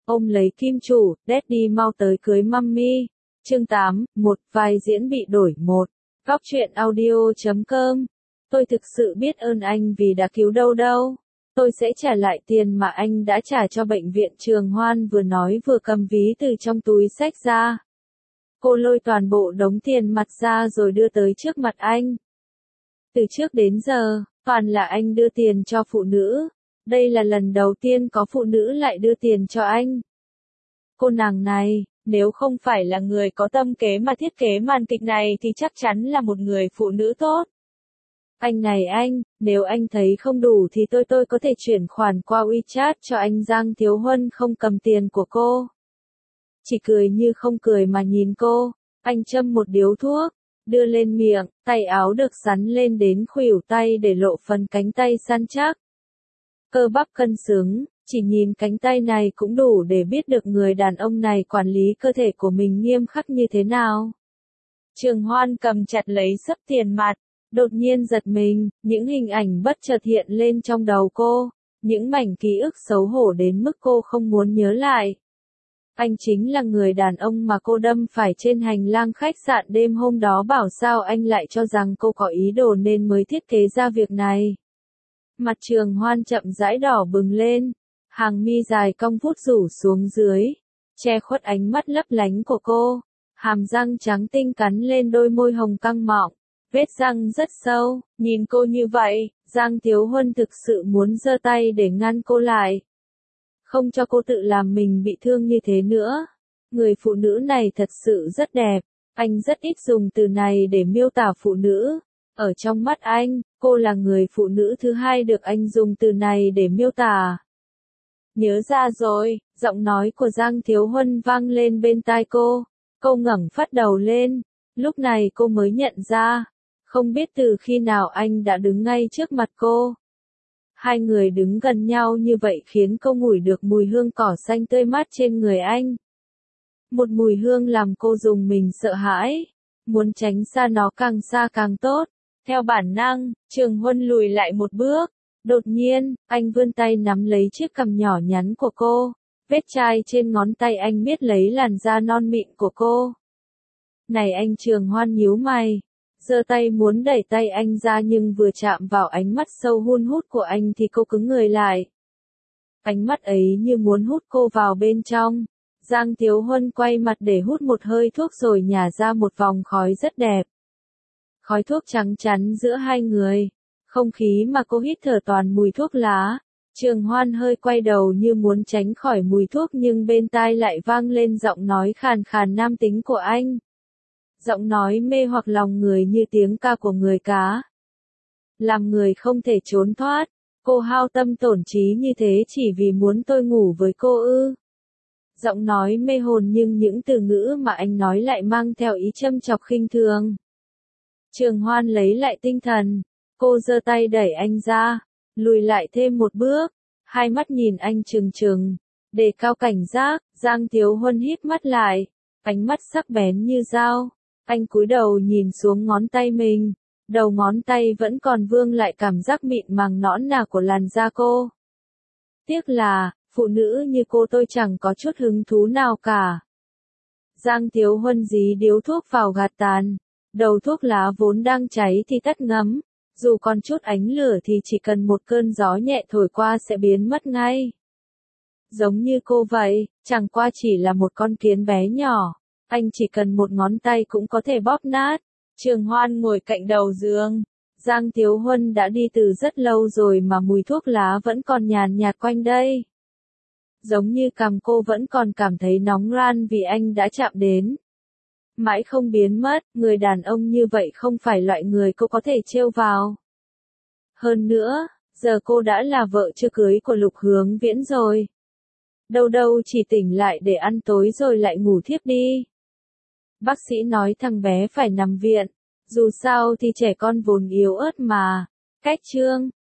Ôm lấy kim chủ, Daddy mau tới cưới mummy. Chương 8, một vài diễn bị đổi một. Góc truyện audio.com. Tôi thực sự biết ơn anh vì đã cứu Đâu Đâu. Tôi sẽ trả lại tiền mà anh đã trả cho bệnh viện Trường Hoan, vừa nói vừa cầm ví từ trong túi xách ra. Cô lôi toàn bộ đống tiền mặt ra rồi đưa tới trước mặt anh. Từ trước đến giờ, toàn là anh đưa tiền cho phụ nữ. Đây là lần đầu tiên có phụ nữ lại đưa tiền cho anh. Cô nàng này, nếu không phải là người có tâm kế mà thiết kế màn kịch này thì chắc chắn là một người phụ nữ tốt. Anh này anh, nếu anh thấy không đủ thì tôi có thể chuyển khoản qua WeChat cho anh. Giang Thiếu Huân không cầm tiền của cô. Chỉ cười như không cười mà nhìn cô. Anh châm một điếu thuốc, đưa lên miệng, tay áo được sắn lên đến khuỷu tay để lộ phần cánh tay săn chắc. Cơ bắp cân xứng, chỉ nhìn cánh tay này cũng đủ để biết được người đàn ông này quản lý cơ thể của mình nghiêm khắc như thế nào. Trường Hoan cầm chặt lấy xấp tiền mặt, đột nhiên giật mình, những hình ảnh bất chợt hiện lên trong đầu cô, những mảnh ký ức xấu hổ đến mức cô không muốn nhớ lại. Anh chính là người đàn ông mà cô đâm phải trên hành lang khách sạn đêm hôm đó. Bảo sao anh lại cho rằng cô có ý đồ nên mới thiết kế ra việc này. Mặt Trường Hoan chậm rãi đỏ bừng lên, hàng mi dài cong vút rủ xuống dưới, che khuất ánh mắt lấp lánh của cô, hàm răng trắng tinh cắn lên đôi môi hồng căng mọng, vết răng rất sâu. Nhìn cô như vậy, Giang Thiếu Huân thực sự muốn giơ tay để ngăn cô lại, không cho cô tự làm mình bị thương như thế nữa. Người phụ nữ này thật sự rất đẹp, anh rất ít dùng từ này để miêu tả phụ nữ. Ở trong mắt anh, cô là người phụ nữ thứ hai được anh dùng từ này để miêu tả. Nhớ ra rồi, giọng nói của Giang Thiếu Huân vang lên bên tai cô. Cô ngẩng phát đầu lên, lúc này cô mới nhận ra, không biết từ khi nào anh đã đứng ngay trước mặt cô. Hai người đứng gần nhau như vậy khiến cô ngửi được mùi hương cỏ xanh tươi mát trên người anh. Một mùi hương làm cô rùng mình sợ hãi, muốn tránh xa nó càng xa càng tốt. Theo bản năng, Trường Huân lùi lại một bước. Đột nhiên, anh vươn tay nắm lấy chiếc cằm nhỏ nhắn của cô. Vết chai trên ngón tay anh miết lấy làn da non mịn của cô. Này anh! Trường Hoan nhíu mày, giơ tay muốn đẩy tay anh ra nhưng vừa chạm vào ánh mắt sâu hun hút của anh thì cô cứng người lại. Ánh mắt ấy như muốn hút cô vào bên trong. Giang Thiếu Huân quay mặt để hút một hơi thuốc rồi nhả ra một vòng khói rất đẹp. Khói thuốc trắng chắn giữa hai người, không khí mà cô hít thở toàn mùi thuốc lá. Trường Hoan hơi quay đầu như muốn tránh khỏi mùi thuốc nhưng bên tai lại vang lên giọng nói khàn khàn nam tính của anh. Giọng nói mê hoặc lòng người như tiếng ca của người cá. Làm người không thể trốn thoát. Cô hao tâm tổn trí như thế chỉ vì muốn tôi ngủ với cô ư? Giọng nói mê hồn nhưng những từ ngữ mà anh nói lại mang theo ý châm chọc khinh thường. Trường Hoan lấy lại tinh thần, cô giơ tay đẩy anh ra, lùi lại thêm một bước, hai mắt nhìn anh trừng trừng, đề cao cảnh giác. Giang Thiếu Huân híp mắt lại, ánh mắt sắc bén như dao. Anh cúi đầu nhìn xuống ngón tay mình, đầu ngón tay vẫn còn vương lại cảm giác mịn màng nõn nà của làn da cô. Tiếc là, phụ nữ như cô tôi chẳng có chút hứng thú nào cả. Giang Thiếu Huân dí điếu thuốc vào gạt tàn. Đầu thuốc lá vốn đang cháy thì tắt ngấm, dù còn chút ánh lửa thì chỉ cần một cơn gió nhẹ thổi qua sẽ biến mất ngay. Giống như cô vậy, chẳng qua chỉ là một con kiến bé nhỏ, anh chỉ cần một ngón tay cũng có thể bóp nát. Trường Hoan ngồi cạnh đầu giường. Giang Thiếu Huân đã đi từ rất lâu rồi mà mùi thuốc lá vẫn còn nhàn nhạt quanh đây. Giống như cằm cô vẫn còn cảm thấy nóng ran vì anh đã chạm đến. Mãi không biến mất, người đàn ông như vậy không phải loại người cô có thể trêu vào. Hơn nữa, giờ cô đã là vợ chưa cưới của Lục Hướng Viễn rồi. Đâu đâu chỉ tỉnh lại để ăn tối rồi lại ngủ thiếp đi. Bác sĩ nói thằng bé phải nằm viện, dù sao thì trẻ con vốn yếu ớt mà. Cách chương